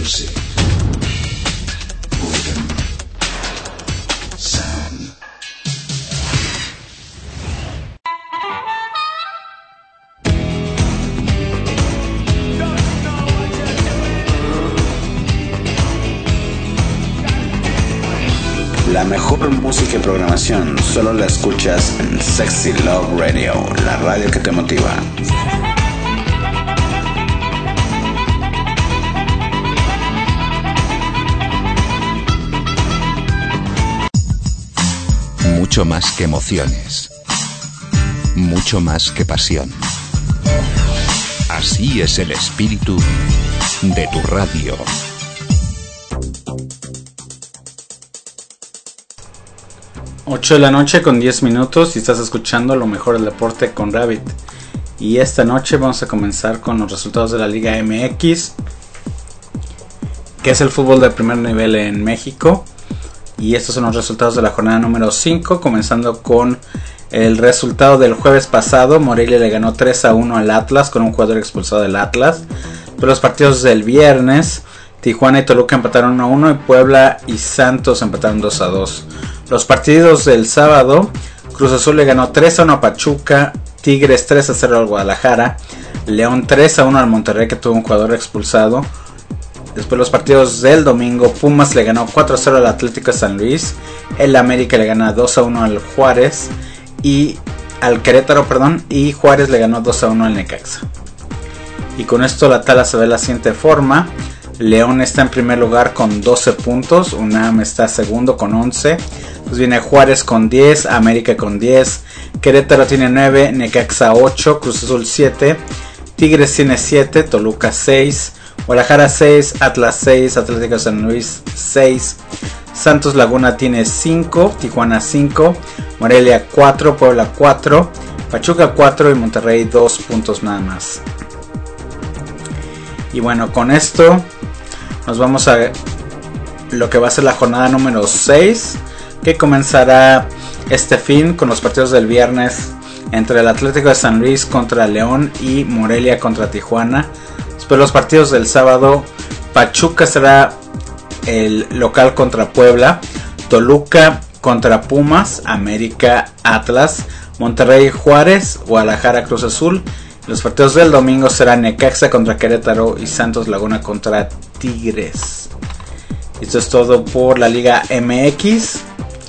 music. Rhythm. Sound. La mejor música y programación solo la escuchas en Sexy Love Radio, la radio que te motiva. Mucho más que emociones, mucho más que pasión. Así es el espíritu de tu radio. 8 de la noche con 10 minutos y estás escuchando lo mejor del deporte con Rabbit. Y esta noche vamos a comenzar con los resultados de la Liga MX, que es el fútbol de primer nivel en México. Y estos son los resultados de la jornada número 5, comenzando con el resultado del jueves pasado. Morelia le ganó 3-1 al Atlas con un jugador expulsado del Atlas. Pero los partidos del viernes, Tijuana y Toluca empataron 1-1 y Puebla y Santos empataron 2-2. Los partidos del sábado, Cruz Azul le ganó 3-1 a Pachuca, Tigres 3-0 al Guadalajara, León 3-1 al Monterrey que tuvo un jugador expulsado. Después los partidos del domingo, Pumas le ganó 4-0 al Atlético de San Luis, el América le gana 2-1 al Juárez y al Querétaro, y Juárez le ganó 2-1 al Necaxa. Y con esto la tabla se ve de la siguiente forma. León está en primer lugar con 12 puntos, UNAM está segundo con 11, pues viene Juárez con 10, América con 10, Querétaro tiene 9, Necaxa 8, Cruz Azul 7, Tigres tiene 7, Toluca 6, Guadalajara 6, Atlas 6, Atlético de San Luis 6, Santos Laguna tiene 5, Tijuana 5, Morelia 4, Puebla 4, Pachuca 4 y Monterrey 2 puntos nada más. Y bueno, con esto nos vamos a lo que va a ser la jornada número 6, que comenzará este fin con los partidos del viernes entre el Atlético de San Luis contra León y Morelia contra Tijuana. Después los partidos del sábado, Pachuca será el local contra Puebla, Toluca contra Pumas, América Atlas, Monterrey Juárez, Guadalajara Cruz Azul. Los partidos del domingo serán Necaxa contra Querétaro y Santos Laguna contra Tigres. Esto es todo por la Liga MX,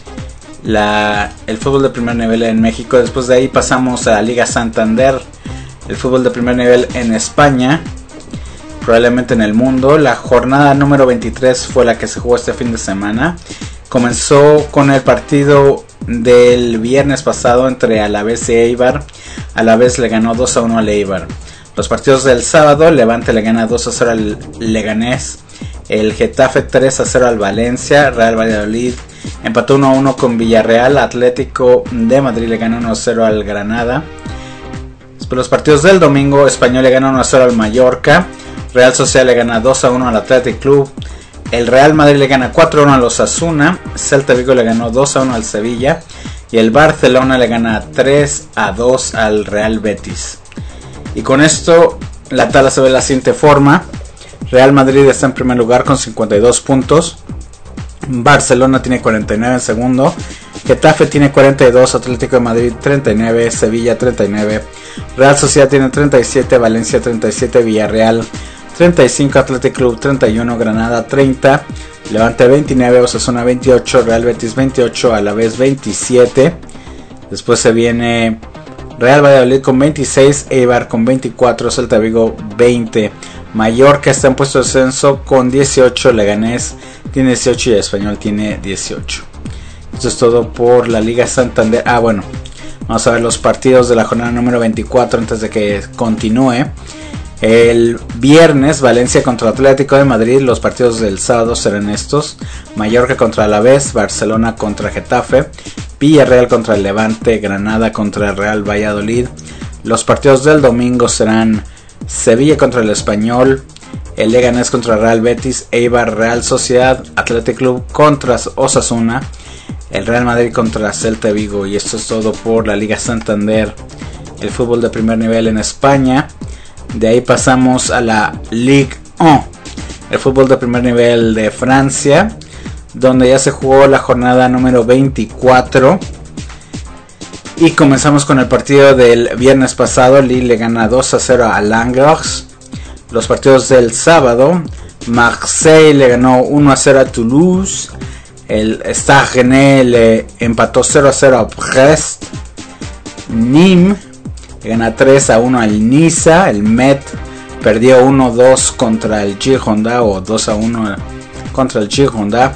el fútbol de primer nivel en México. Después de ahí pasamos a la Liga Santander, el fútbol de primer nivel en España, probablemente en el mundo. La jornada número 23 fue la que se jugó este fin de semana. Comenzó con el partido del viernes pasado entre Alavés y Eibar. Alavés le ganó 2-1 al Eibar. Los partidos del sábado, Levante le gana 2-0 al Leganés, el Getafe 3-0 al Valencia, Real Valladolid empató 1-1 con Villarreal, Atlético de Madrid le gana 1-0 al Granada. Después los partidos del domingo, Español le gana 1-0 al Mallorca, Real Sociedad le gana 2-1 al Athletic Club, el Real Madrid le gana 4-1 a los Osasuna, Celta Vigo le ganó 2-1 al Sevilla y el Barcelona le gana 3-2 al Real Betis. Y con esto la tabla se ve de la siguiente forma. Real Madrid está en primer lugar con 52 puntos, Barcelona tiene 49 en segundo, Getafe tiene 42, Atlético de Madrid 39, Sevilla 39, Real Sociedad tiene 37, Valencia 37, Villarreal 35, Athletic Club 31, Granada 30, Levante 29, Osasuna 28, Real Betis 28, Alavés 27. Después se viene Real Valladolid con 26, Eibar con 24, Celta Vigo 20, Mallorca está en puesto de descenso con 18, Leganés tiene 18 y Español tiene 18. Esto es todo por la Liga Santander. Bueno, vamos a ver los partidos de la jornada número 24 antes de que continúe. El viernes, Valencia contra Atlético de Madrid. Los partidos del sábado serán estos: Mallorca contra Alavés, Barcelona contra Getafe, Villarreal contra el Levante, Granada contra el Real Valladolid. Los partidos del domingo serán Sevilla contra el Español, el Leganés contra el Real Betis, Eibar, Real Sociedad, Athletic Club contra Osasuna, el Real Madrid contra Celta Vigo. Y esto es todo por la Liga Santander, el fútbol de primer nivel en España. De ahí pasamos a la Ligue 1, el fútbol de primer nivel de Francia, donde ya se jugó la jornada número 24. Y comenzamos con el partido del viernes pasado. Lille le gana 2-0 a Langers. Los partidos del sábado: Marseille le ganó 1-0 a Toulouse. El Stade Rennais le empató 0-0 a Brest. Nîmes le gana 3-1 al Niza. El Met perdió 1-2 contra el Girondins, o 2-1 contra el Girondins.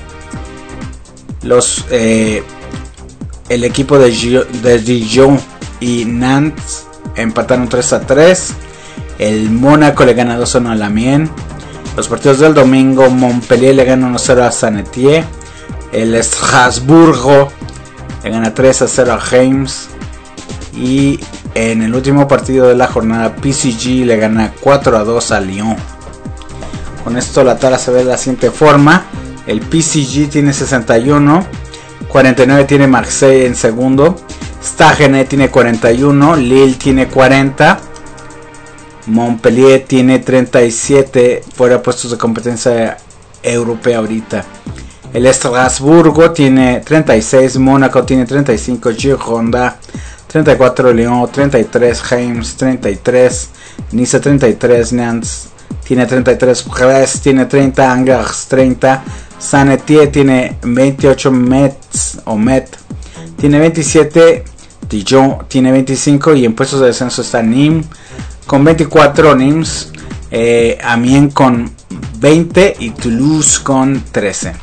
El equipo de Dijon y Nantes empataron 3-3. El Mónaco le gana 2-1 al Amiens. Los partidos del domingo: Montpellier le gana 1-0 a Saint-Étienne. El Estrasburgo le gana 3-0 a Reims. Y en el último partido de la jornada, PSG le gana 4-2 a Lyon. Con esto la tabla se ve de la siguiente forma: el PSG tiene 61, 49 tiene Marseille en segundo, Stade Rennais tiene 41, Lille tiene 40, Montpellier tiene 37, fuera de puestos de competencia europea ahorita. El Estrasburgo tiene 36, Mónaco tiene 35, Girondins 34, Lyon 33, Reims 33, Nice 33, Nantes tiene 33, Brest tiene 30, Angers 30, Saint-Étienne tiene 28, Met tiene 27, Dijon tiene 25, y en puestos de descenso está Nîmes con 24, Nimes, Amiens con 20 y Toulouse con 13.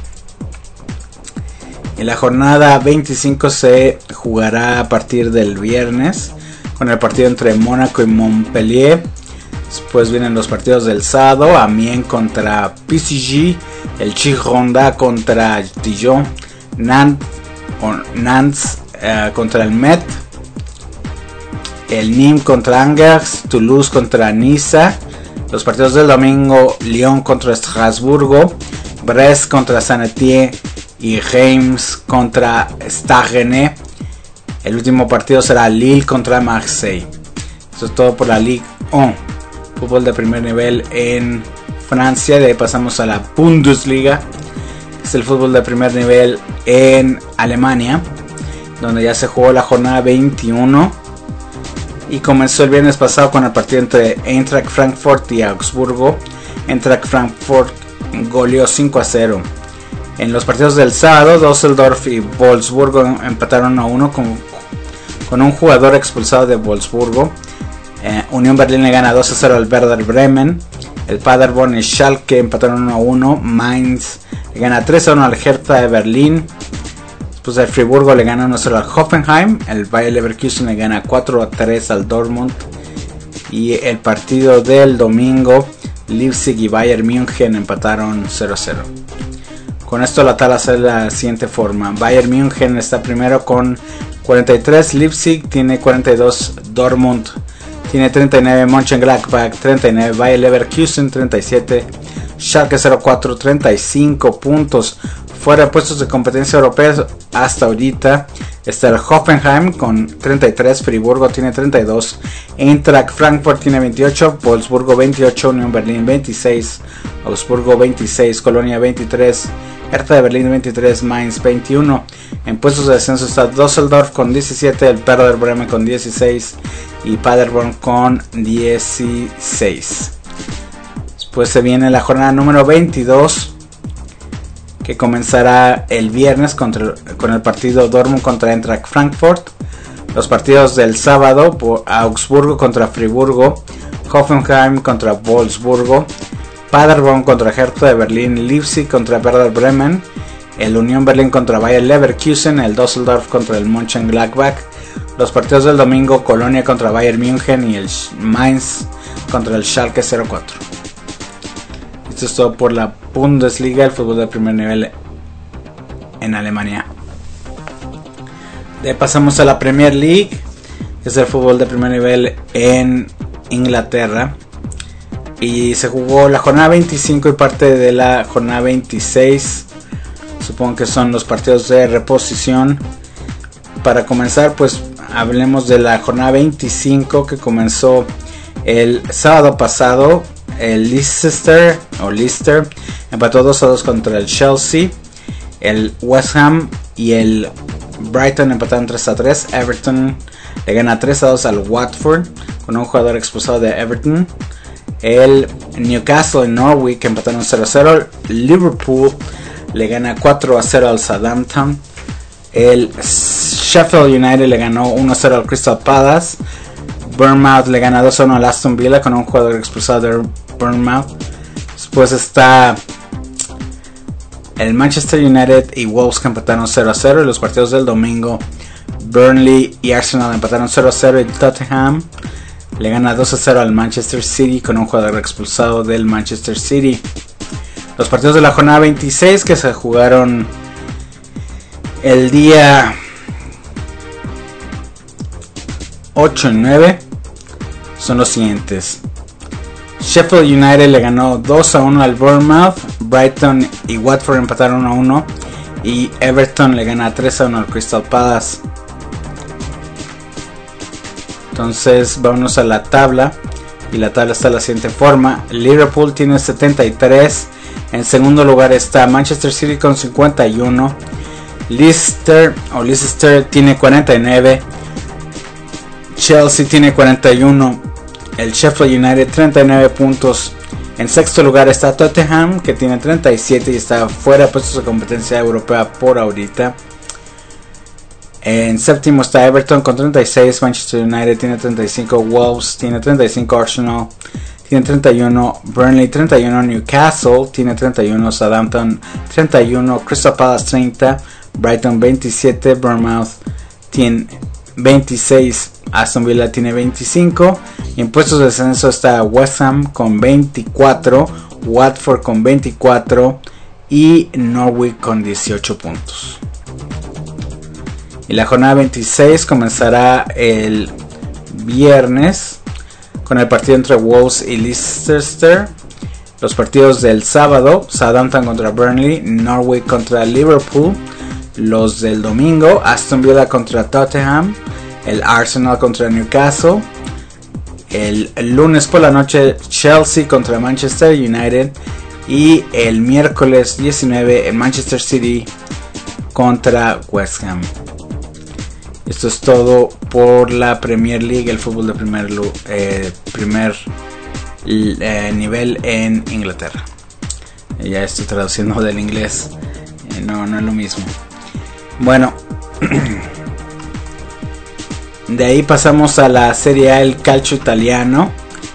En la jornada 25 se jugará a partir del viernes, con el partido entre Mónaco y Montpellier. Después vienen los partidos del sábado: Amiens contra PSG, el Girondins contra Dijon, Nantes contra el Met, el Nîmes contra Angers, Toulouse contra Niza. Los partidos del domingo: Lyon contra Estrasburgo, Brest contra Saint-Étienne y Reims contra Stade Rennais. El último partido será Lille contra Marseille. Eso es todo por la Ligue 1, fútbol de primer nivel en Francia. De ahí pasamos a la Bundesliga, que es el fútbol de primer nivel en Alemania, donde ya se jugó la jornada 21 y comenzó el viernes pasado con el partido entre Eintracht Frankfurt y Augsburgo. Eintracht Frankfurt goleó 5-0. En los partidos del sábado, Düsseldorf y Wolfsburgo empataron 1-1 con un jugador expulsado de Wolfsburgo. Unión Berlín le gana 2-0 al Werder Bremen. El Paderborn y Schalke empataron 1-1. Mainz le gana 3-1 al Hertha de Berlín. Después el Friburgo le gana 1-0 al Hoffenheim. El Bayer Leverkusen le gana 4-3 al Dortmund. Y el partido del domingo, Leipzig y Bayern München empataron 0-0. Con esto la tabla es la siguiente forma: Bayern München está primero con 43, Leipzig tiene 42, Dortmund tiene 39, Mönchengladbach 39, Bayer Leverkusen 37, Schalke 04 35 puntos. Fuera de puestos de competencia europea hasta ahorita está el Hoffenheim con 33, Friburgo tiene 32, Eintracht Frankfurt tiene 28, Wolfsburgo 28, Unión Berlín 26, Augsburgo 26, Colonia 23, Hertha de Berlín 23, Mainz 21. En puestos de descenso está Düsseldorf con 17, el Werder Bremen con 16 y Paderborn con 16. Después se viene la jornada número 22, que comenzará el viernes con el partido Dortmund contra Eintracht Frankfurt. Los partidos del sábado: Augsburgo contra Friburgo, Hoffenheim contra Wolfsburgo, Paderborn contra Hertha de Berlín, Leipzig contra Werder Bremen, el Unión Berlín contra Bayer Leverkusen, el Düsseldorf contra el Mönchengladbach. Los partidos del domingo: Colonia contra Bayern München y el Mainz contra el Schalke 04. Esto es todo por la Bundesliga, el fútbol de primer nivel en Alemania. De ahí pasamos a la Premier League, que es el fútbol de primer nivel en Inglaterra. Y se jugó la jornada 25 y parte de la jornada 26. Supongo que son los partidos de reposición. Para comenzar, pues hablemos de la jornada 25, que comenzó el sábado pasado. el Leicester empató 2-2 contra el Chelsea. El West Ham y el Brighton empataron 3-3. Everton le gana 3-2 al Watford con un jugador expulsado de Everton. El Newcastle y Norwich empataron 0-0. Liverpool le gana 4-0 al Southampton. El Sheffield United le ganó 1-0 al Crystal Palace. Bournemouth le gana 2-1 al Aston Villa con un jugador expulsado de Bournemouth. Después está el Manchester United y Wolves que empataron 0-0. Y los partidos del domingo, Burnley y Arsenal empataron 0-0. Y Tottenham le gana 2-0 al Manchester City con un jugador expulsado del Manchester City. Los partidos de la jornada 26 que se jugaron el día 8 y 9 son los siguientes. Sheffield United le ganó 2-1 al Bournemouth. Brighton y Watford empataron 1-1. Y Everton le gana 3-1 al Crystal Palace. Entonces vámonos a la tabla. Y la tabla está de la siguiente forma. Liverpool tiene 73. En segundo lugar está Manchester City con 51. Leicester tiene 49. Chelsea tiene 41. El Sheffield United 39 puntos. En sexto lugar está Tottenham que tiene 37 y está fuera de puestos de competencia europea por ahorita. En séptimo está Everton con 36. Manchester United tiene 35. Wolves tiene 35. Arsenal tiene 31. Burnley 31. Newcastle tiene 31. Southampton 31. Crystal Palace 30. Brighton 27. Bournemouth tiene 26. Aston Villa tiene 25. Y en puestos de descenso está West Ham con 24. Watford con 24. Y Norwich con 18 puntos. Y la jornada 26 comenzará el viernes con el partido entre Wolves y Leicester. Los partidos del sábado: Southampton contra Burnley, Norwich contra Liverpool. Los del domingo: Aston Villa contra Tottenham, el Arsenal contra Newcastle. El lunes por la noche, Chelsea contra Manchester United. Y el miércoles 19, el Manchester City contra West Ham. Esto es todo por la Premier League, el fútbol de primer nivel en Inglaterra. Ya estoy traduciendo del inglés, no es lo mismo. Bueno, de ahí pasamos a la Serie A, el calcio italiano,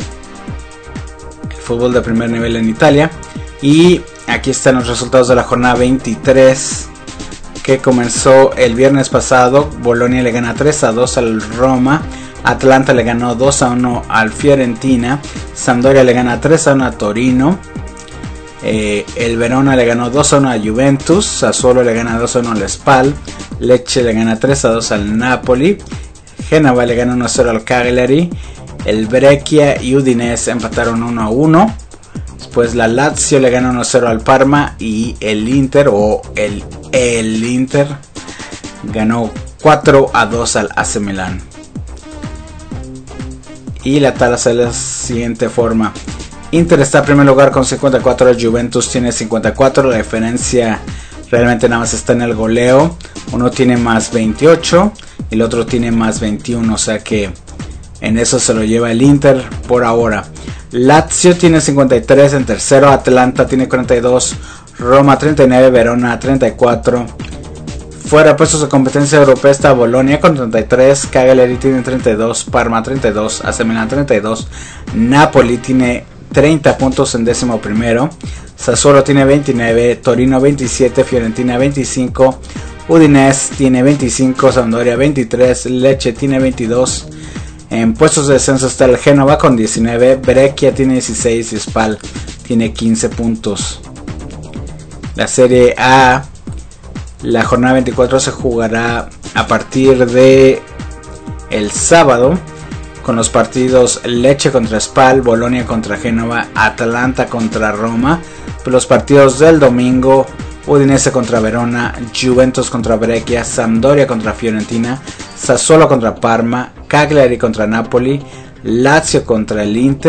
el fútbol de primer nivel en Italia. Y aquí están los resultados de la jornada 23 que comenzó el viernes pasado. Bolonia le gana 3-2 al Roma. Atlanta le ganó 2-1 al Fiorentina. Sampdoria le gana 3-1 a Torino. El Verona le ganó 2-1 a Juventus. Sassuolo le gana 2-1 al Spal. Lecce le gana 3-2 al Napoli. Génova le gana 1-0 al Cagliari. El Brescia y Udinese empataron 1-1. Después la Lazio le gana 1-0 al Parma. Y el Inter el Inter ganó 4-2 al AC Milan. Y la tabla se de la siguiente forma: Inter está en primer lugar con 54, Juventus tiene 54. La diferencia realmente nada más está en el goleo. Uno tiene más 28 y el otro tiene más 21, o sea que en eso se lo lleva el Inter por ahora. Lazio tiene 53 en tercero, Atlanta tiene 42, Roma 39, Verona 34. Fuera de puestos de competencia europea está Bolonia con 33, Cagliari tiene 32, Parma 32, AC Milan 32, Napoli tiene 30 puntos en décimo primero, Sassuolo tiene 29, Torino 27, Fiorentina 25, Udinese tiene 25, Sampdoria 23, Lecce tiene 22. En puestos de descenso está el Génova con 19, Brescia tiene 16 y Spal tiene 15 puntos. La Serie A, la jornada 24 se jugará a partir de el sábado con los partidos Lecce contra Spal, Bolonia contra Génova, Atalanta contra Roma. Los partidos del domingo: Udinese contra Verona, Juventus contra Brescia, Sampdoria contra Fiorentina, Sassuolo contra Parma, Cagliari contra Napoli, Lazio contra el Inter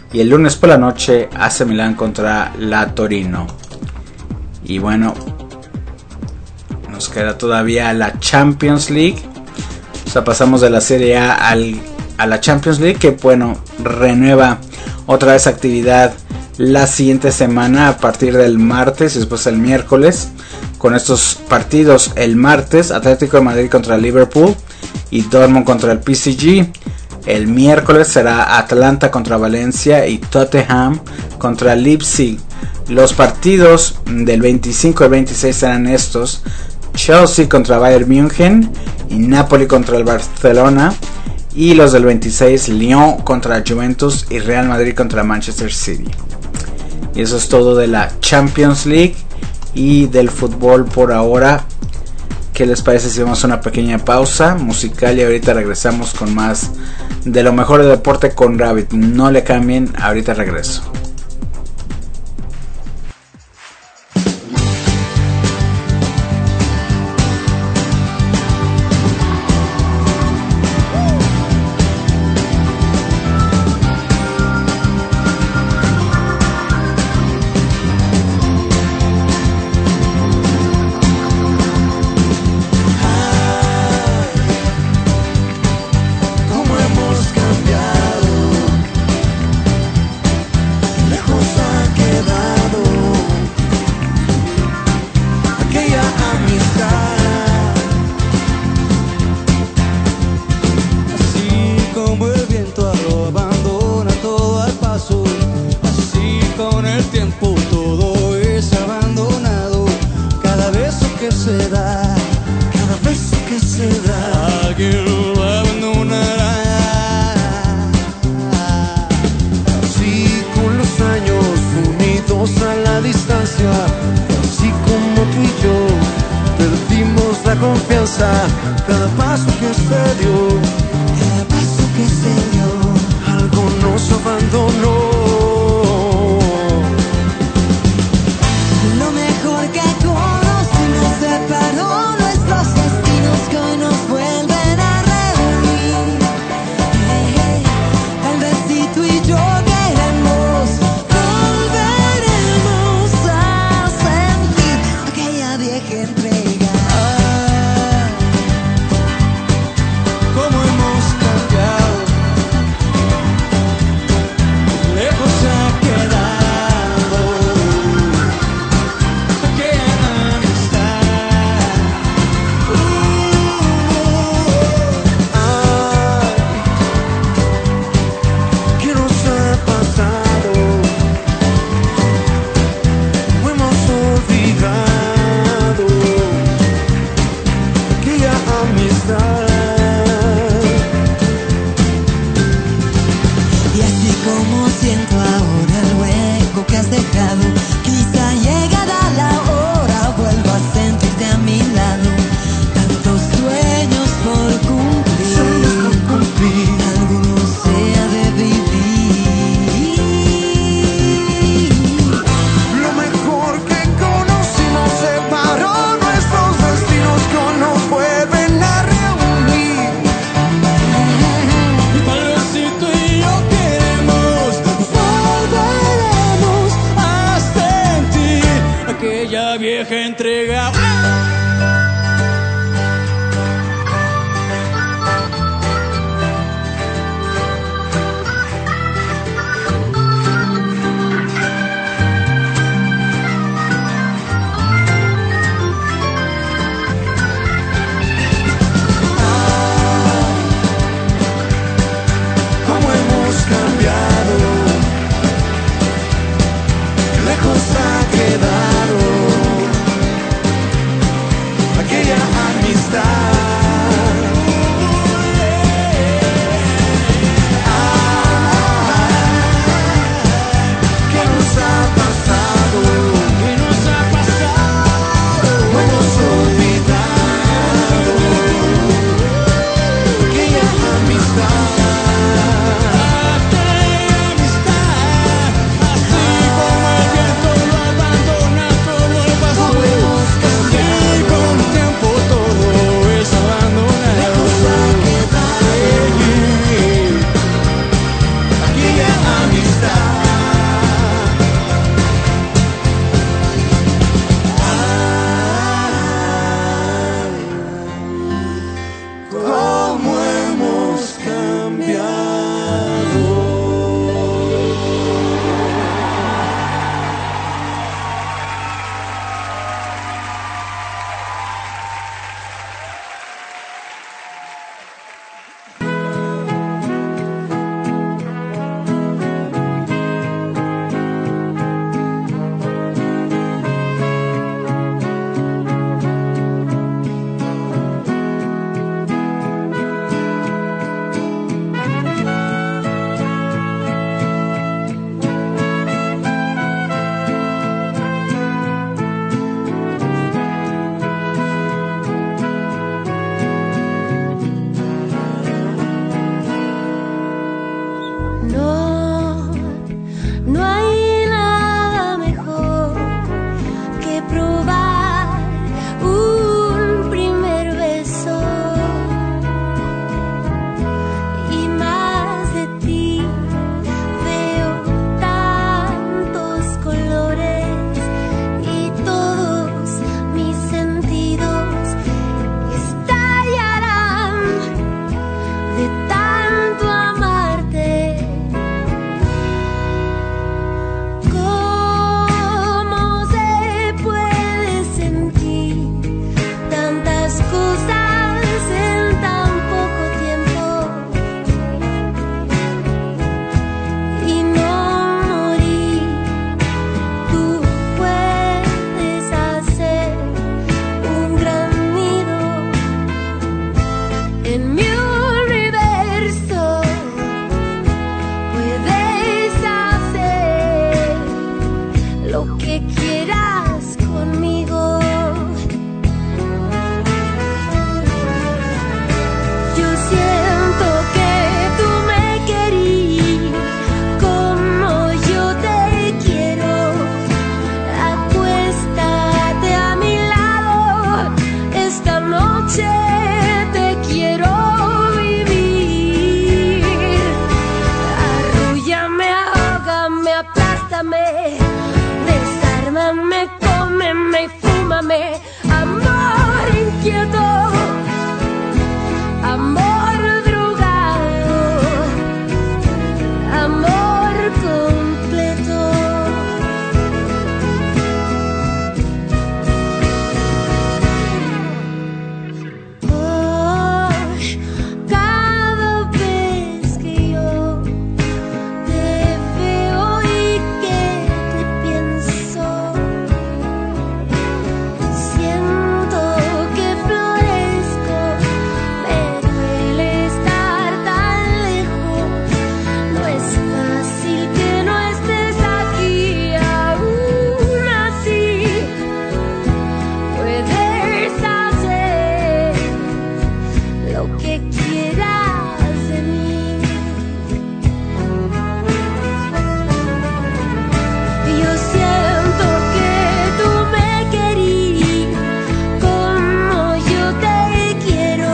Y el lunes por la noche AC Milán contra la Torino. Y bueno, nos queda todavía la Champions League. O sea, pasamos de la Serie A a la Champions League, que bueno, renueva otra vez actividad la siguiente semana a partir del martes y después el miércoles, con estos partidos. El martes, Atlético de Madrid contra Liverpool y Dortmund contra el PSG. El miércoles será Atlanta contra Valencia y Tottenham contra Leipzig. Los partidos del 25 y 26 serán estos: Chelsea contra Bayern München y Napoli contra el Barcelona. Y los del 26, Lyon contra Juventus y Real Madrid contra Manchester City. Y eso es todo de la Champions League y del fútbol por ahora. ¿Qué les parece si vamos a una pequeña pausa musical y ahorita regresamos con más de lo mejor del deporte con Rabbit? No le cambien, ahorita regreso. cómeme y fúmame, amor inquieto, amor drogado, amor completo. Oh, cada vez que yo te veo y que te pienso, siento que florezco, me duele estar tan lejos, no es fácil que no estés aquí, aún así puedes hacer lo que quieras de mí. Yo siento que tú me querías como yo te quiero.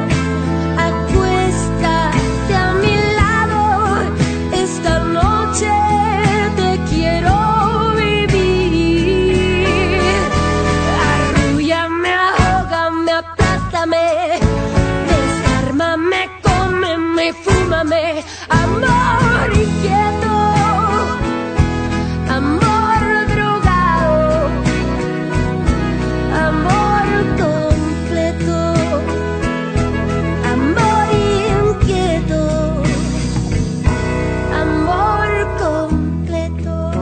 Acuéstate a mi lado, esta noche te quiero vivir. Arrúllame, ahógame, aplástame, desármame, cómeme y fúmame, amor inquieto, amor drogado, amor completo, amor inquieto, amor completo.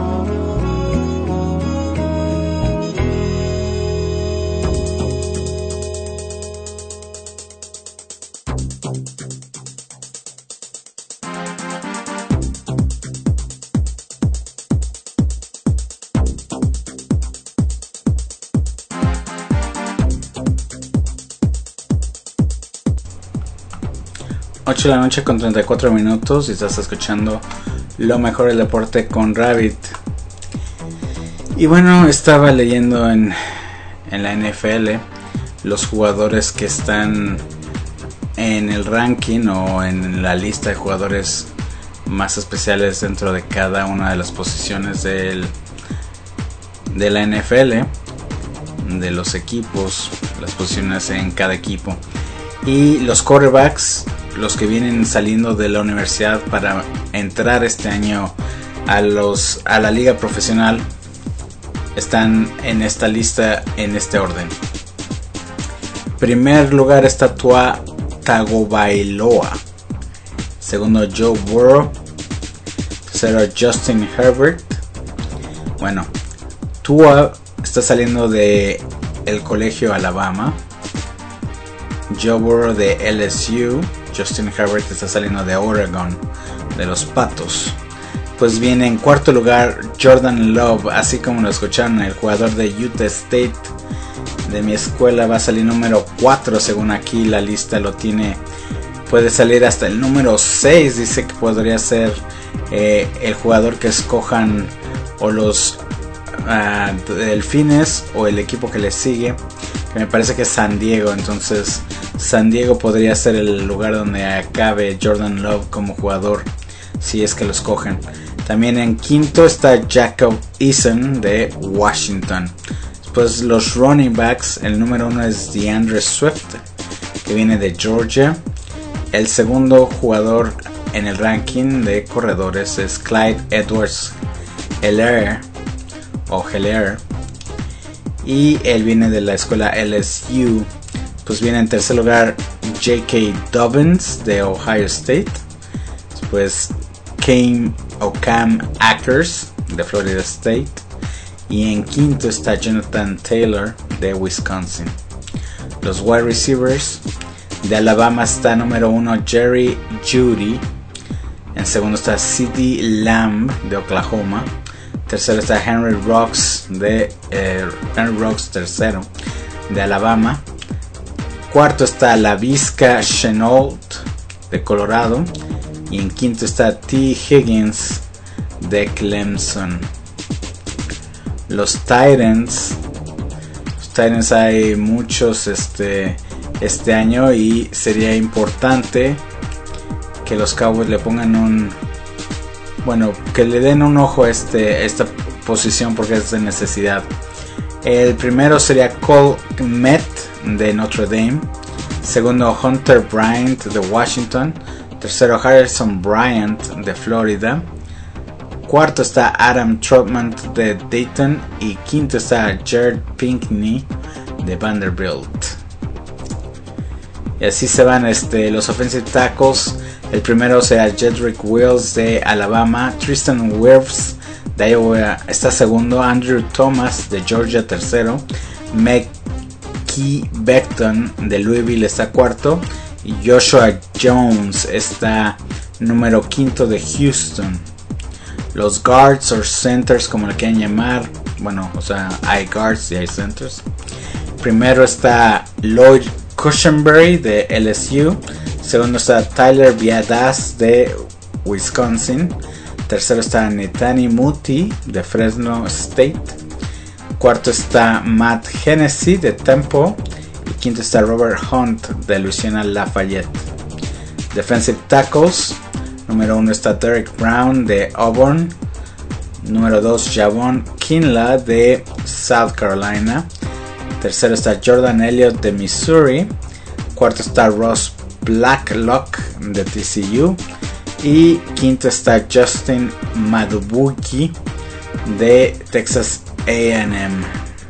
8 de la noche con 34 minutos y estás escuchando lo mejor del deporte con Rabbit. Y bueno, estaba leyendo en la NFL los jugadores que están en el ranking o en la lista de jugadores más especiales dentro de cada una de las posiciones de la NFL, de los equipos, las posiciones en cada equipo. Y los quarterbacks, los que vienen saliendo de la universidad para entrar este año a la liga profesional, están en esta lista en este orden. Primer lugar está Tua Tagovailoa. Segundo, Joe Burrow. Tercero, Justin Herbert. Bueno, Tua está saliendo de el colegio Alabama. Joe Burrow de LSU. Justin Herbert está saliendo de Oregon, de los Patos. Pues viene en cuarto lugar Jordan Love, así como lo escucharon, el jugador de Utah State de mi escuela. Va a salir número 4 según aquí la lista lo tiene. Puede salir hasta el número 6, dice que podría ser el jugador que escojan o los Delfines o el equipo que le sigue, que me parece que es San Diego. Entonces San Diego podría ser el lugar donde acabe Jordan Love como jugador, si es que lo escogen. También en quinto está Jacob Eason de Washington. Después los running backs, el número 1 es DeAndre Swift, que viene de Georgia. El segundo jugador en el ranking de corredores es Clyde Edwards-Helaire o Helaire, y él viene de la escuela LSU. Pues viene en tercer lugar J.K. Dobbins de Ohio State. Después Cam Akers de Florida State. Y en quinto está Jonathan Taylor de Wisconsin. Los wide receivers de Alabama está número 1 Jerry Jeudy. En segundo está CeeDee Lamb de Oklahoma. Tercero está Henry Ruggs tercero de Alabama. Cuarto está Laviska Shenault de Colorado. Y en quinto está T. Higgins de Clemson. Los Titans hay muchos este año, y sería importante que los Cowboys le pongan que le den un ojo a esta posición, porque es de necesidad. El primero sería Cole Kmet de Notre Dame. Segundo, Hunter Bryant de Washington. Tercero, Harrison Bryant de Florida. Cuarto está Adam Trotman de Dayton. Y quinto está Jared Pinkney de Vanderbilt. Y así se van los offensive tackles. El primero será Jedrick Wills de Alabama. Tristan Wirfs de Iowa está segundo. Andrew Thomas de Georgia tercero. Mekhi Becton de Louisville está cuarto. Y Joshua Jones está número quinto de Houston. Los guards o centers, como le quieran llamar. Bueno, o sea, hay guards y hay centers. Primero está Lloyd Cushenberry de LSU. Segundo está Tyler Biadasz de Wisconsin. Tercero está Netani Muti de Fresno State. Cuarto está Matt Hennessy de Temple. Y quinto está Robert Hunt de Louisiana Lafayette. Defensive tackles. Número 1 está Derek Brown de Auburn. Número 2 Javon Kinlaw de South Carolina. Tercero está Jordan Elliott de Missouri. Cuarto está Ross Blacklock de TCU. Y quinto está Justin Madubuike de Texas A&M.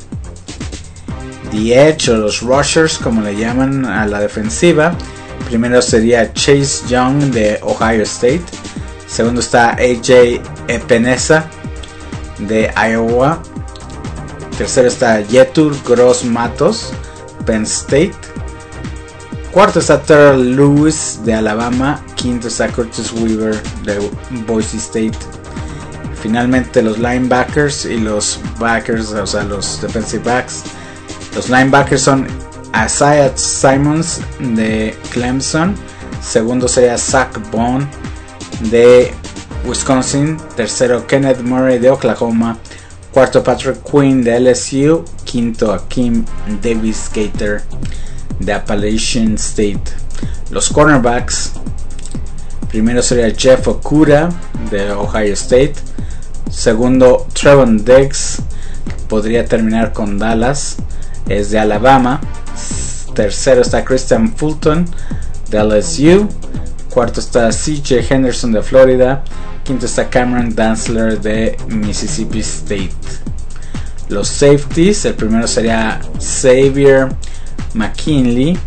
The Edge o los Rushers, como le llaman a la defensiva. Primero sería Chase Young de Ohio State. Segundo está AJ Epenesa de Iowa. Tercero está Yetur Gross Matos, Penn State. Cuarto está Terrell Lewis de Alabama. Quinto está Curtis Weaver de Boise State. Finalmente los linebackers y los backers, o sea los defensive backs. Los linebackers son Isaiah Simons de Clemson. Segundo sería Zach Bond de Wisconsin. Tercero Kenneth Murray de Oklahoma. Cuarto Patrick Quinn de LSU. Quinto Akeem Davis Gator de Appalachian State. Los cornerbacks. Primero sería Jeff Okudah de Ohio State. Segundo Trevon Diggs. Podría terminar con Dallas. Es de Alabama. Tercero está Christian Fulton de LSU. Cuarto está CJ Henderson de Florida. Quinto está Cameron Dantzler de Mississippi State. Los safeties. El primero sería Xavier McKinney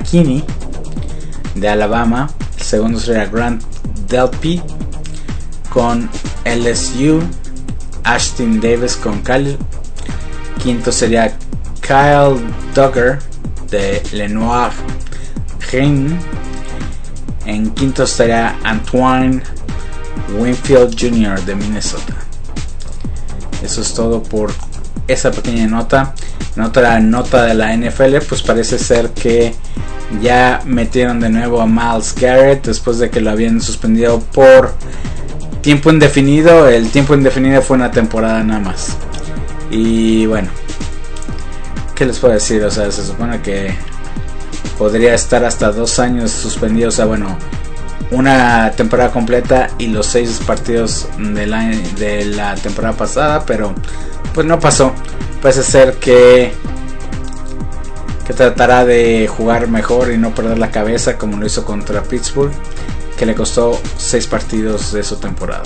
de Alabama. El segundo sería Grant Delpy con LSU. Ashton Davis con Cal. Quinto sería Kyle Duggar de Lenoir Rhyne. En quinto estaría Antoine Winfield Jr. de Minnesota. Eso es todo por esa pequeña nota. En otra nota de la NFL, pues parece ser que ya metieron de nuevo a Myles Garrett después de que lo habían suspendido por tiempo indefinido. El tiempo indefinido fue una temporada nada más. Y bueno, ¿qué les puedo decir? O sea, se supone que podría estar hasta 2 años suspendido. O sea, bueno, una temporada completa y los 6 partidos de la temporada pasada. Pero pues no pasó. Parece ser que tratará de jugar mejor y no perder la cabeza como lo hizo contra Pittsburgh, que le costó 6 partidos de su temporada.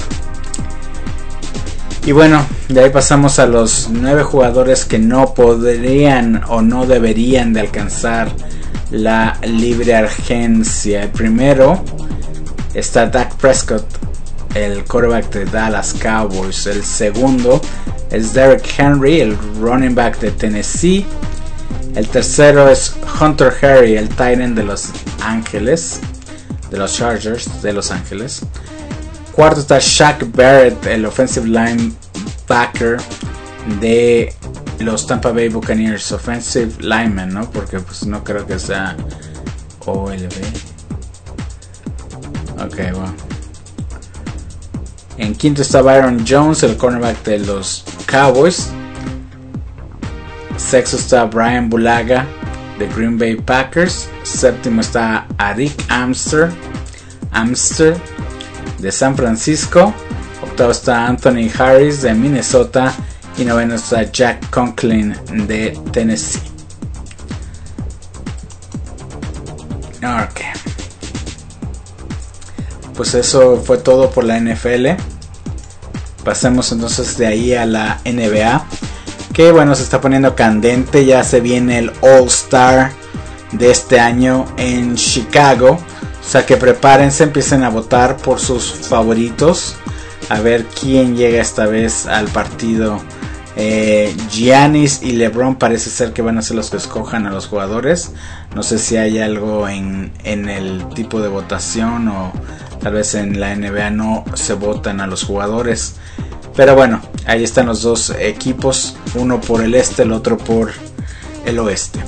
Y bueno, de ahí pasamos a los 9 jugadores que no podrían o no deberían de alcanzar la libre agencia. El primero está Dak Prescott, el quarterback de Dallas Cowboys. El segundo es Derrick Henry, el running back de Tennessee. El tercero es Hunter Henry, el tight end de Los Ángeles, de los Chargers de Los Ángeles. Cuarto está Shaq Barrett, el offensive linebacker de los Tampa Bay Buccaneers. Offensive lineman, ¿no? Porque pues no creo que sea OLB. Ok, bueno. En quinto está Byron Jones, el cornerback de los Cowboys. Sexto está Brian Bulaga de Green Bay Packers. Séptimo está Arik Amster de San Francisco. Octavo está Anthony Harris de Minnesota. Y noveno está Jack Conklin de Tennessee. Ok. Pues eso fue todo por la NFL. Pasemos entonces de ahí a la NBA. Que bueno, se está poniendo candente. Ya se viene el All-Star de este año en Chicago. O sea que prepárense, empiecen a votar por sus favoritos. A ver quién llega esta vez al partido. Giannis y LeBron parece ser que van a ser los que escojan a los jugadores. No sé si hay algo en el tipo de votación, o tal vez en la NBA no se votan a los jugadores. Pero bueno, ahí están los dos equipos, uno por el este, el otro por el oeste.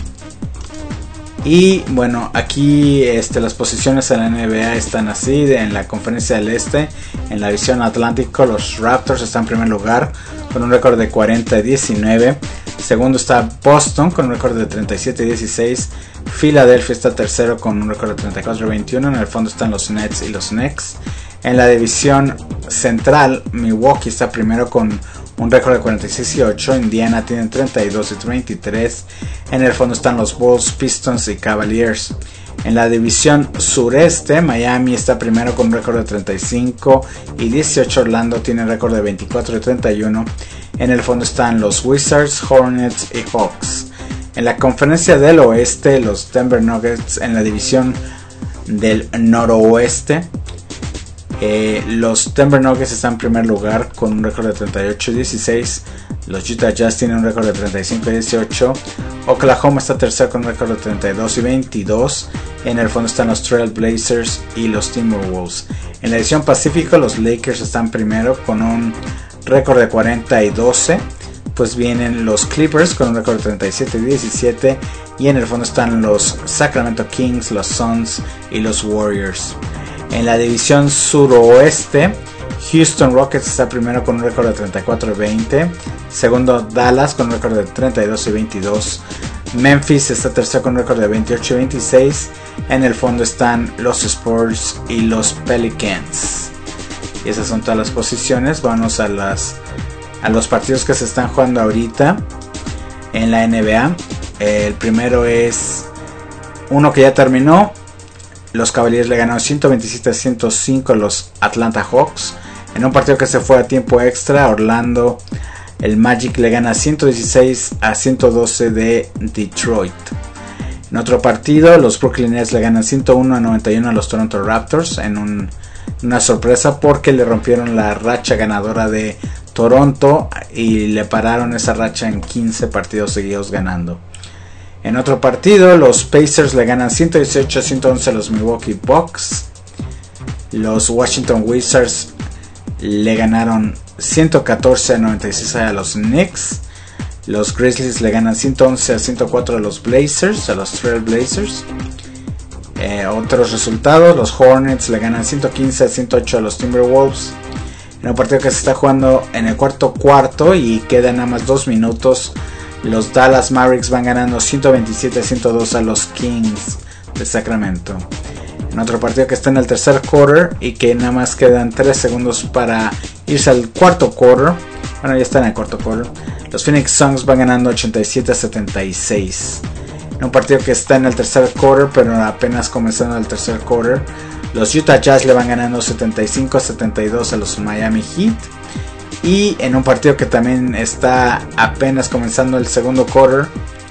Y bueno, aquí las posiciones en la NBA están así. En la conferencia del este, en la división Atlántico, los Raptors están en primer lugar con un récord de 40-19. Segundo está Boston con un récord de 37-16. Filadelfia está tercero con un récord de 34-21. En el fondo están los Nets y los Knicks. En la división central, Milwaukee está primero con un récord de 46-8. Indiana tienen 32-23. En el fondo están los Bulls, Pistons y Cavaliers. En la división sureste, Miami está primero con un récord de 35-18. Orlando tiene récord de 24-31. En el fondo están los Wizards, Hornets y Hawks. En la conferencia del oeste, los Denver Nuggets. En la división del noroeste, los Denver Nuggets están en primer lugar con un récord de 38-16. Los Utah Jazz tienen un récord de 35-18. Oklahoma está tercero con un récord de 32-22. En el fondo están los Trail Blazers y los Timberwolves. En la división Pacífico, los Lakers están primero con un récord de 40-12. Pues vienen los Clippers con un récord de 37-17. Y en el fondo están los Sacramento Kings, los Suns y los Warriors. En la división suroeste, Houston Rockets está primero con un récord de 34-20. Segundo, Dallas con un récord de 32-22. Memphis está tercero con un récord de 28-26. En el fondo están los Spurs y los Pelicans. Y esas son todas las posiciones. Vamos a los partidos que se están jugando ahorita en la NBA. El primero es uno que ya terminó. Los Cavaliers le ganaron 127-105 a los Atlanta Hawks. En un partido que se fue a tiempo extra, Orlando, el Magic le gana 116-112 de Detroit. En otro partido, los Brooklyn Nets le ganan 101-91 a los Toronto Raptors. En una sorpresa porque le rompieron la racha ganadora de Toronto y le pararon esa racha en 15 partidos seguidos ganando. En otro partido, los Pacers le ganan 118-111 a los Milwaukee Bucks. Los Washington Wizards le ganaron 114-96 a los Knicks. Los Grizzlies le ganan 111-104 a los Blazers, a los Trail Blazers. Otros resultados, los Hornets le ganan 115-108 a los Timberwolves. En un partido que se está jugando en el cuarto y quedan nada más 2 minutos. Los Dallas Mavericks van ganando 127-102 a los Kings de Sacramento. En otro partido que está en el tercer quarter y que nada más quedan 3 segundos para irse al cuarto quarter. Bueno, ya está en el cuarto quarter. Los Phoenix Suns van ganando 87-76. En un partido que está en el tercer quarter, pero apenas comenzando el tercer quarter, los Utah Jazz le van ganando 75-72 a los Miami Heat. Y en un partido que también está apenas comenzando el segundo quarter,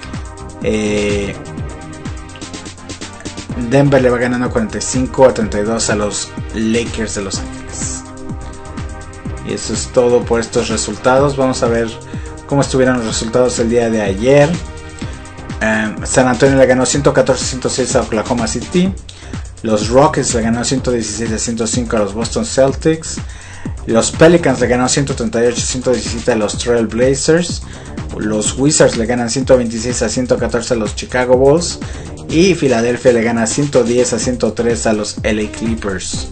Denver le va ganando 45-32 a los Lakers de Los Ángeles. Y eso es todo por estos resultados. Vamos a ver cómo estuvieron los resultados el día de ayer. San Antonio le ganó 114-106 a Oklahoma City. Los Rockets le ganaron 116-105 a los Boston Celtics. Los Pelicans le ganaron 138-117 a los Trail Blazers. Los Wizards le ganan 126-114 a los Chicago Bulls. Y Filadelfia le gana 110-103 a los LA Clippers.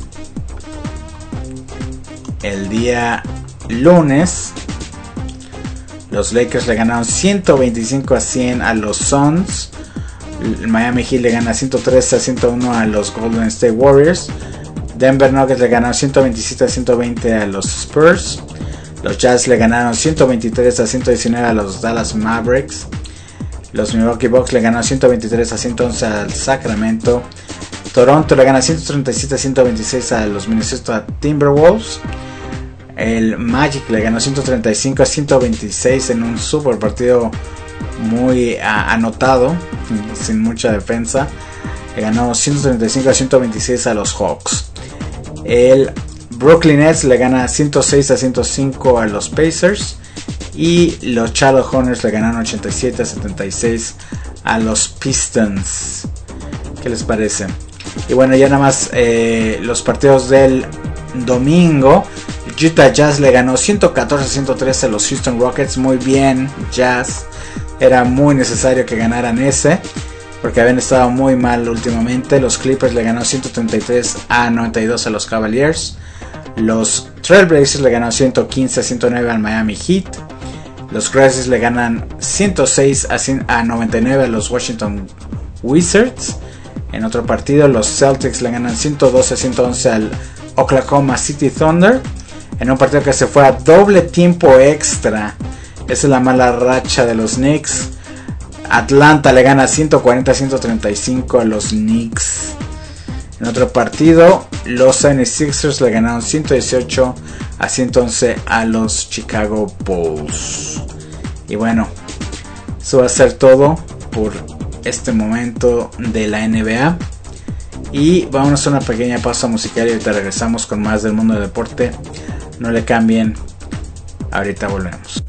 El día lunes, los Lakers le ganaron 125-100 a los Suns. El Miami Heat le gana 113-101 a los Golden State Warriors. Denver Nuggets le ganaron 127-120 a los Spurs. Los Jazz le ganaron 123-119 a los Dallas Mavericks. Los Milwaukee Bucks le ganaron 123-111 al Sacramento. Toronto le gana 137-126 a los Minnesota Timberwolves. El Magic le ganó 135-126 en un super partido muy anotado, sin mucha defensa. Le ganó 135-126 a los Hawks. El Brooklyn Nets le gana 106-105 a los Pacers. Y los Charlotte Hornets le ganaron 87-76 a los Pistons. ¿Qué les parece? Y bueno, ya nada más los partidos del domingo. Utah Jazz le ganó 114-113 a los Houston Rockets. Muy bien, Jazz. Era muy necesario que ganaran ese, porque habían estado muy mal últimamente. Los Clippers le ganaron 133-92 a los Cavaliers. Los Trailblazers le ganaron 115-109 al Miami Heat. Los Grizzlies le ganan 106-99 a los Washington Wizards. En otro partido, los Celtics le ganan 112-111 al Oklahoma City Thunder. En un partido que se fue a doble tiempo extra. Esa es la mala racha de los Knicks. Atlanta le gana 140-135 a los Knicks. En otro partido, los 76ers le ganaron 118-111 a los Chicago Bulls. Y bueno, eso va a ser todo por este momento de la NBA. Y vámonos a una pequeña pausa musical y ahorita regresamos con más del mundo del deporte. No le cambien, ahorita volvemos.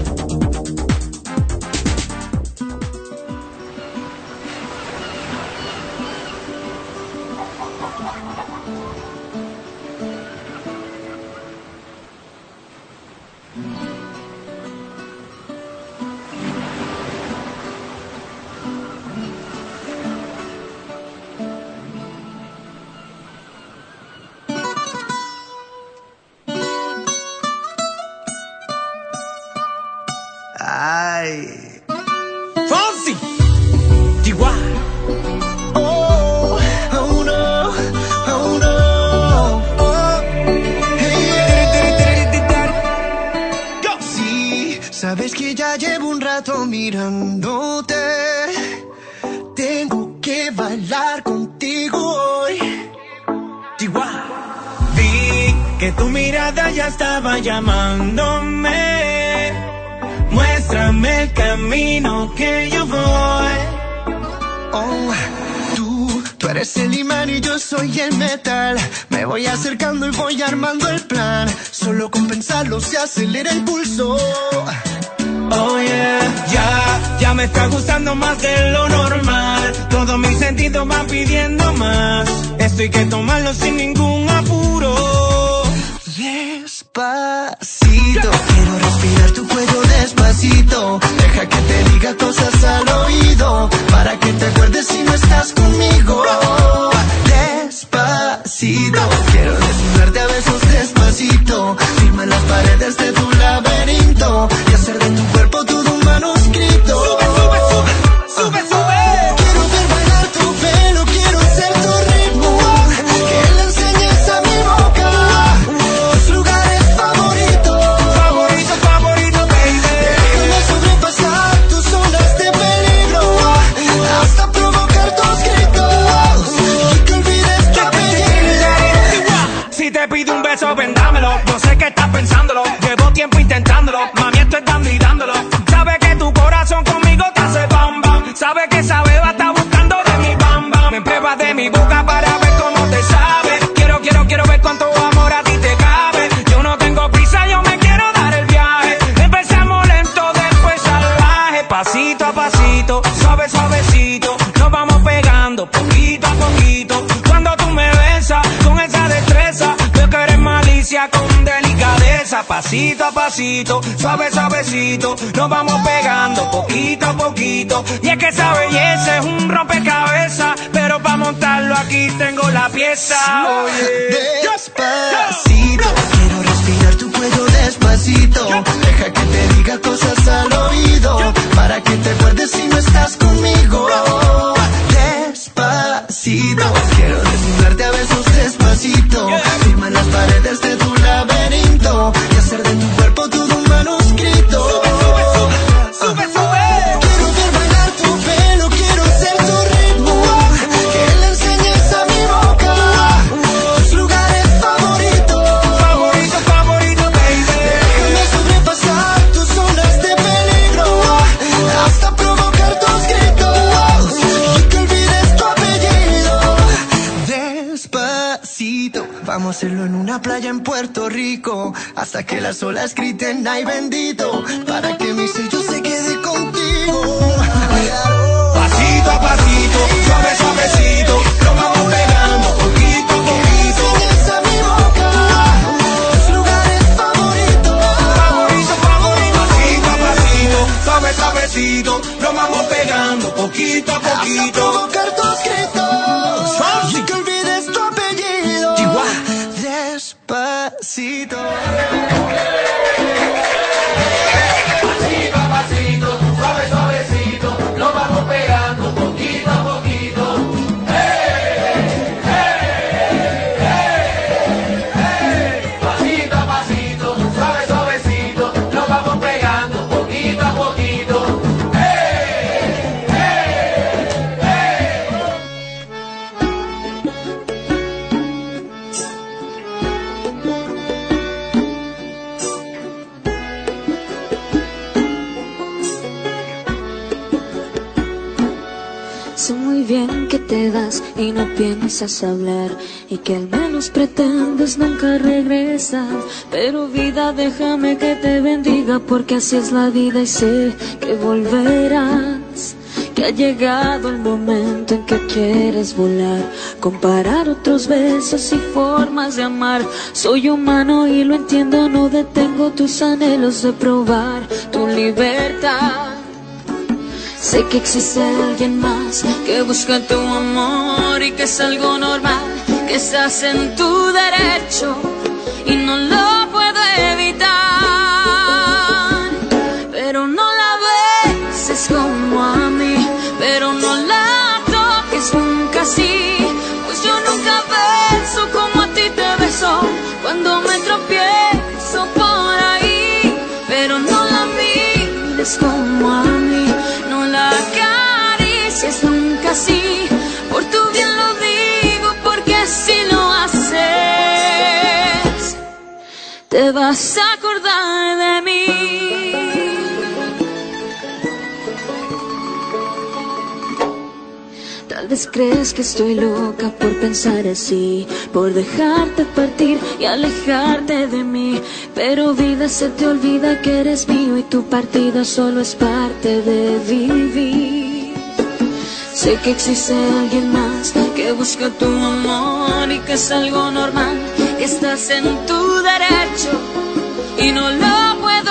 Ay, Fonsi, Chihuahua. Oh, oh no, oh no, oh. Hey, go. Sí, sabes que ya llevo un rato mirándote. Tengo que bailar contigo hoy. Chihuahua. Vi que tu mirada ya estaba llamándome. Muéstrame el camino que yo voy. Oh, tú eres el imán y yo soy el metal. Me voy acercando y voy armando el plan. Solo con pensarlo se acelera el pulso. Oh yeah, ya me está gustando más de lo normal. Todos mis sentidos van pidiendo más. Esto hay que tomarlo sin ningún apuro. Despacito, quiero respirar tu cuello despacito. Deja que te diga cosas al oído, para que te acuerdes si no estás conmigo. Despacito, quiero desnudarte a besos despacito. Firma las paredes de tu laberinto y hacer de tu cuerpo todo un manuscrito. Sube, sube, sube, sube, sube. Quiero ver bailar tu pelo, quiero ser tu ritmo. Que le enseñes a mi boca tus lugares favoritos. Favorito, favorito, baby. Déjame sobrepasar tus zonas de peligro, hasta provocar tus gritos y que olvides tu apellido. Si te pido un beso, ven dámelo. Yo sé que estás pensándolo, llevo tiempo intentándolo. Mami, estoy dando y dándolo. Sabe que tu corazón conmigo te hace bam bam. Sabe que esa beba está buscando de mi bam bam. Me pruebas de mi boca para ver cómo te sabe. Quiero ver cuánto amor a ti te cabe. Yo no tengo prisa, yo me quiero dar el viaje. Empezamos lento, después salvaje. Pasito a pasito, suave, suavecito. Nos vamos pegando poquito a poquito. Cuando tú me besas con esa destreza, veo que eres malicia con delicadeza. Pasito a pasito, suave, suavecito. Nos vamos pegando poquito a poquito. Y es que esa belleza es un rompecabezas, pero para montarlo aquí tengo la pieza. Despacito, quiero respirar tu cuello despacito. Deja que te diga cosas al oído, para que te acuerdes si no estás conmigo. Despacito, quiero desnudarte a besos despacito. Firma las paredes de tu laberinto y hacer de tu cuerpo Vamos a hacerlo en una playa en Puerto Rico, hasta que las olas griten ay bendito, para que mi sello se quede contigo. Pasito a pasito, suave suavecito, lo vamos pegando poquito a poquito. Enseñas a mi boca tus lugares favoritos. Favorito, favorito. Pasito a pasito, suave suavecito, lo vamos pegando poquito a poquito. Hasta provocar tus gritos y que olvides tu apellido. Despacito. Pasito a pasito, suave suavecito, lo vamos pegando poquito a poquito. Pasito a pasito, suave suavecito, lo vamos pegando poquito a poquito. Sé muy bien que te vas y no piensas hablar, y que al menos pretendes nunca regresar. Pero vida, déjame que te bendiga, porque así es la vida y sé que volverás. Que ha llegado el momento en que quieres volar, comparar otros besos y formas de amar. Soy humano y lo entiendo, no detengo tus anhelos de probar tu libertad. Sé que existe alguien más que busca tu amor y que es algo normal, que estás en tu derecho y no lo puedo evitar. Pero no la beses como a mí, pero no la toques nunca así, pues yo nunca beso como a ti te beso cuando me tropiezo por ahí. Pero no la mires como a mí, no la acaricies nunca así, por tu bien lo digo, porque si lo haces te vas a acordar de mí. Tal vez crees que estoy loca por pensar así, por dejarte partir y alejarte de mí. Pero vida, se te olvida que eres mío y tu partida solo es parte de vivir. Sé que existe alguien más que busca tu amor y que es algo normal, que estás en tu derecho y no lo puedo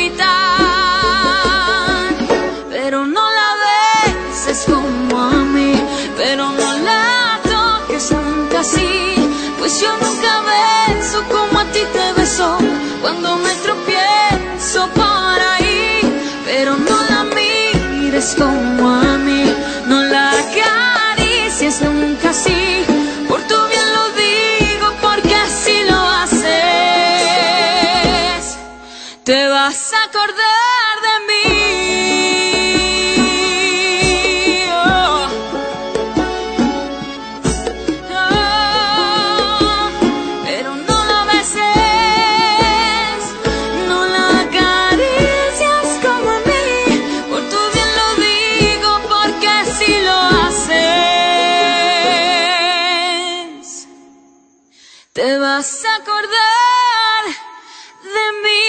evitar. Pero no la beses como a mí, pero no la toques nunca así, pues yo nunca beso como a ti te beso cuando me tropiezo por ahí. Pero no la mires como a mí, no la acaricies nunca así, por tu bien lo digo, porque si lo haces te vas a acordar de mí. Te vas a acordar de mí.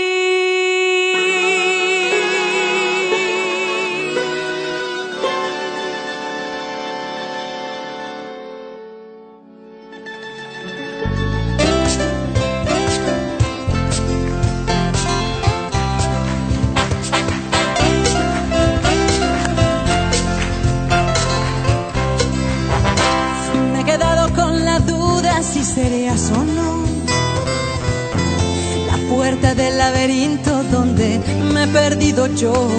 Me he quedado con la duda si serías o no la puerta del laberinto donde me he perdido yo.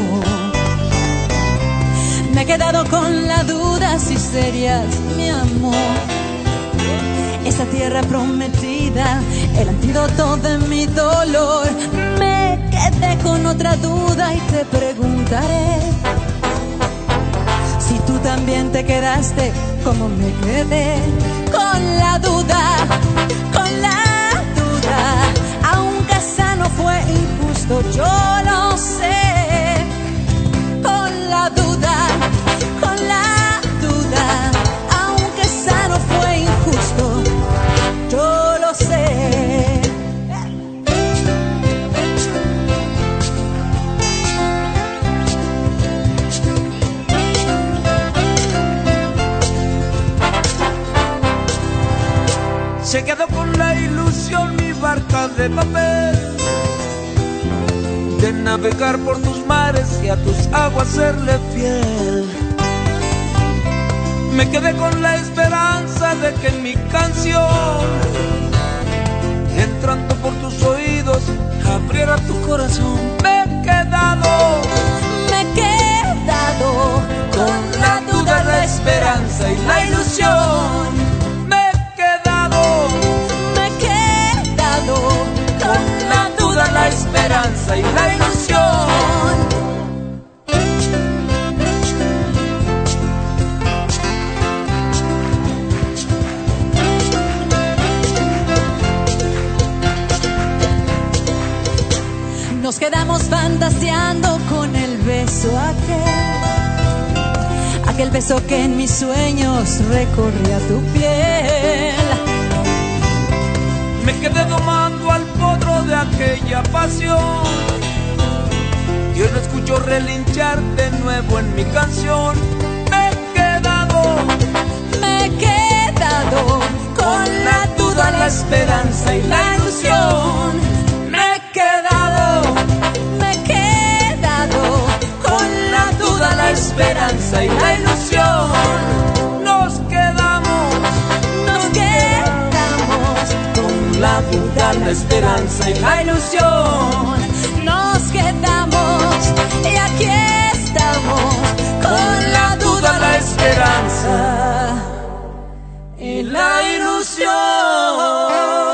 Me he quedado con la duda si serías mi amor, esa tierra prometida, el antídoto de mi dolor. Me quedé con otra duda y te preguntaré si tú también te quedaste como me quedé, con la duda, con la duda. Aunque esa no fue injusto, yo lo sé. Con la duda, con la duda. Aunque esa no fue injusto, yo barca de papel, de navegar por tus mares y a tus aguas serle fiel. Me quedé con la esperanza de que en mi canción, entrando por tus oídos, abriera tu corazón. Me he quedado con la duda, la esperanza y la ilusión. Me he quedado con la duda, la esperanza y la ilusión. Nos quedamos fantaseando con el beso aquel beso que en mis sueños recorría tu piel. Me quedé domando al potro de aquella pasión, y hoy lo escucho relinchar de nuevo en mi canción. Me he quedado con la duda, la esperanza y la ilusión. Me he quedado con la duda, la esperanza y la ilusión. Nos quedamos con la duda, la esperanza y la ilusión. Nos quedamos y aquí estamos con la duda, la esperanza y la ilusión.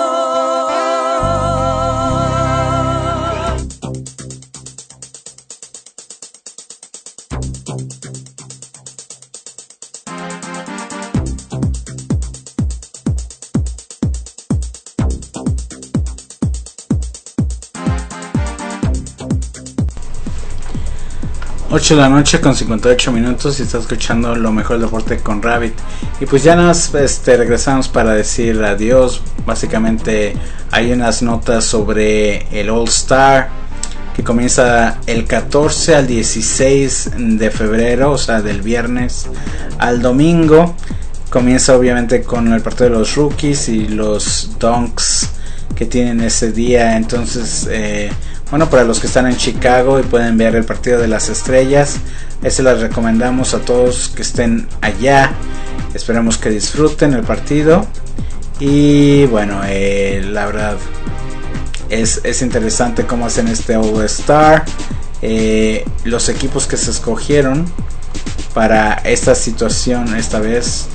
Ocho de la noche con 58 minutos y está escuchando Lo Mejor del Deporte con Rabbit. Y pues ya nos regresamos para decir adiós. Básicamente hay unas notas sobre el All Star que comienza el 14 al 16 de febrero, o sea del viernes al domingo. Comienza obviamente con el partido de los rookies y los donks que tienen ese día. Entonces bueno, para los que están en Chicago y pueden ver el partido de las estrellas, ese les recomendamos a todos que estén allá. Esperemos que disfruten el partido. Y bueno, la verdad es interesante cómo hacen este All Star. Los equipos que se escogieron para esta situación esta vez,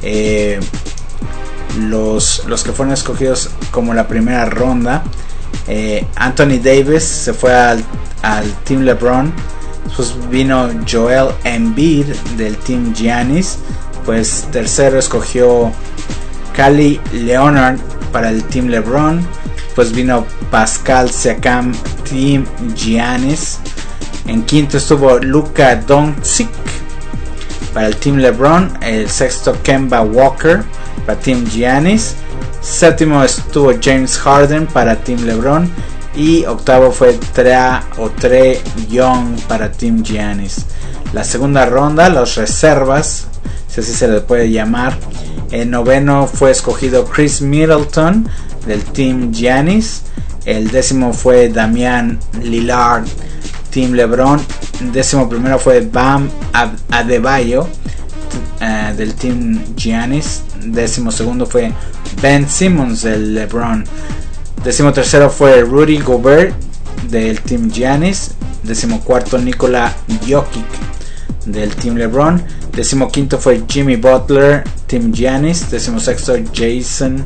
los que fueron escogidos como la primera ronda, Anthony Davis se fue al Team LeBron. Después vino Joel Embiid del Team Giannis. Pues tercero escogió Kawhi Leonard para el Team LeBron. Pues vino Pascal Siakam, Team Giannis. En quinto estuvo Luka Doncic para el Team LeBron. El sexto Kemba Walker para Team Giannis. Séptimo estuvo James Harden para Team LeBron. Y octavo fue Trae Young para Team Giannis. La segunda ronda, los reservas, si así se le puede llamar. El noveno fue escogido Chris Middleton del Team Giannis. El décimo fue Damian Lillard, Team LeBron. El décimo primero fue Bam Adebayo del Team Giannis. Décimo segundo fue Ben Simmons del LeBron. Décimo tercero fue Rudy Gobert del Team Giannis. Décimo cuarto Nikola Jokic del Team LeBron. Décimo quinto fue Jimmy Butler, Team Giannis. Décimo sexto Jason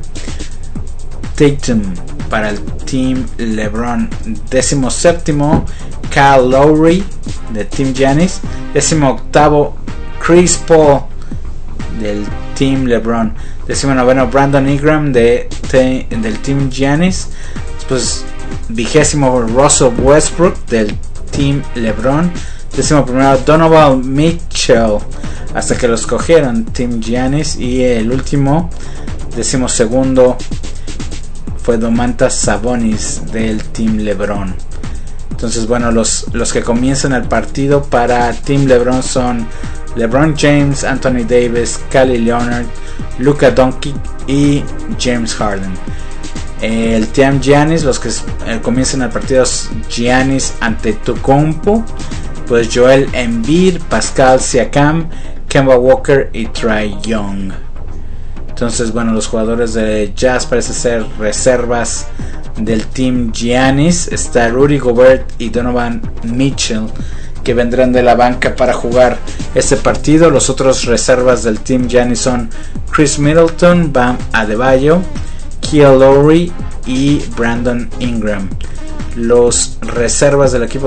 Tatum para el Team LeBron. Décimo séptimo Kyle Lowry de Team Giannis. Décimo octavo Chris Paul del Team LeBron. Décimo noveno Brandon Ingram del Team Giannis. Después vigésimo Russell Westbrook del Team LeBron. Décimo primero Donovan Mitchell, hasta que los cogieron, Team Giannis. Y el último, décimo segundo, fue Domantas Sabonis del Team LeBron. Entonces bueno, los que comienzan el partido para Team LeBron son LeBron James, Anthony Davis, Kawhi Leonard, Luka Doncic y James Harden. El Team Giannis, los que comiencen el partido Giannis ante Antetokounmpo, pues Joel Embiid, Pascal Siakam, Kemba Walker y Trae Young. Entonces, bueno, los jugadores de Jazz parece ser reservas del Team Giannis. Está Rudy Gobert y Donovan Mitchell, que vendrán de la banca para jugar este partido. Los otros reservas del Team Giannis son Chris Middleton, Bam Adebayo, Kyle Lowry y Brandon Ingram. Los reservas del equipo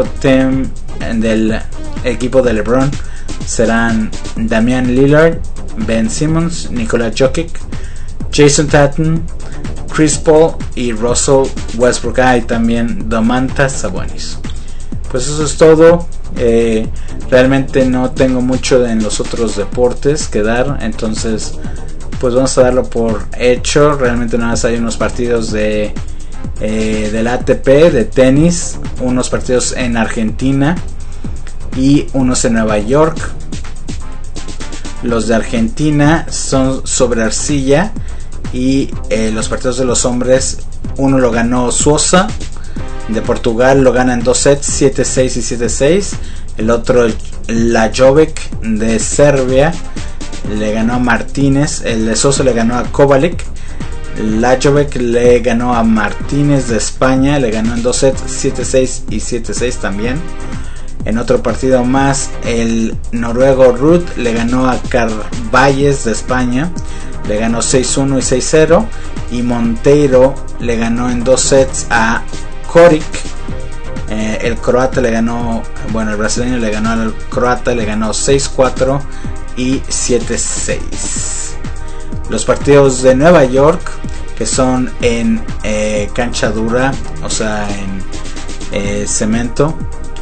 de LeBron serán Damian Lillard, Ben Simmons, Nikola Jokic, Jason Tatum, Chris Paul y Russell Westbrook. Y también Domantas Sabonis. Pues eso es todo. Realmente no tengo mucho en los otros deportes que dar, entonces pues vamos a darlo por hecho. Realmente nada más hay unos partidos del ATP de tenis, unos partidos en Argentina y unos en Nueva York. Los de Argentina son sobre arcilla y los partidos de los hombres, uno lo ganó Sousa de Portugal, lo gana en 2 sets, 7-6 y 7-6. El otro, Lajovic de Serbia, le ganó a Martínez. El de Sosa le ganó a Kovalik. Lajovic le ganó a Martínez de España, le ganó en 2 sets, 7-6 y 7-6 también. En otro partido más, el noruego Ruth le ganó a Carvalles de España, le ganó 6-1 y 6-0. Y Monteiro le ganó en 2 sets a Koric. El croata le ganó, bueno, el brasileño le ganó al croata, le ganó 6-4 y 7-6. Los partidos de Nueva York, que son en cancha dura, o sea, en cemento,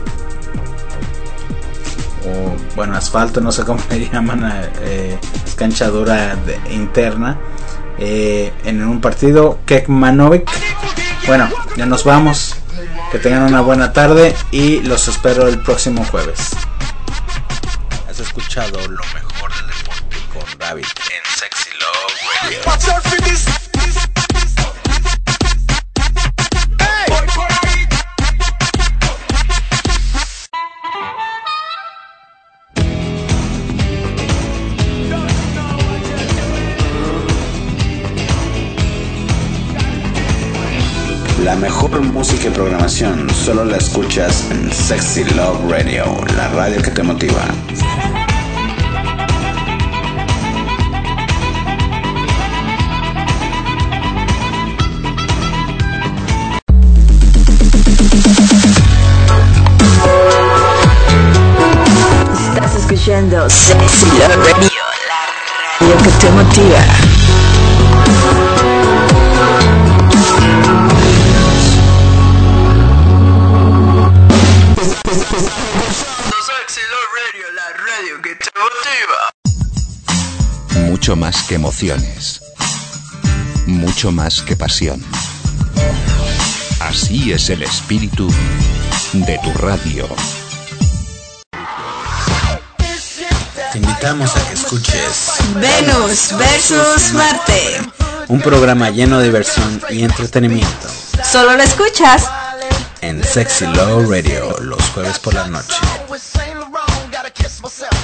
o bueno, asfalto, no sé cómo le llaman, es cancha dura interna. En un partido, Kekmanovic. Bueno, ya nos vamos. Que tengan una buena tarde y los espero el próximo jueves. Has escuchado lo mejor del deporte con David en Sexy Love Radio. La mejor música y programación solo la escuchas en Sexy Love Radio, la radio que te motiva. Estás escuchando Sexy Love Radio, la radio que te motiva. Mucho más que emociones, mucho más que pasión. Así es el espíritu de tu radio. Te invitamos a que escuches Venus versus Marte. Un programa lleno de diversión y entretenimiento. Solo lo escuchas En Sexy Love Radio, los jueves por la noche. With Saint Laurent, gotta kiss myself.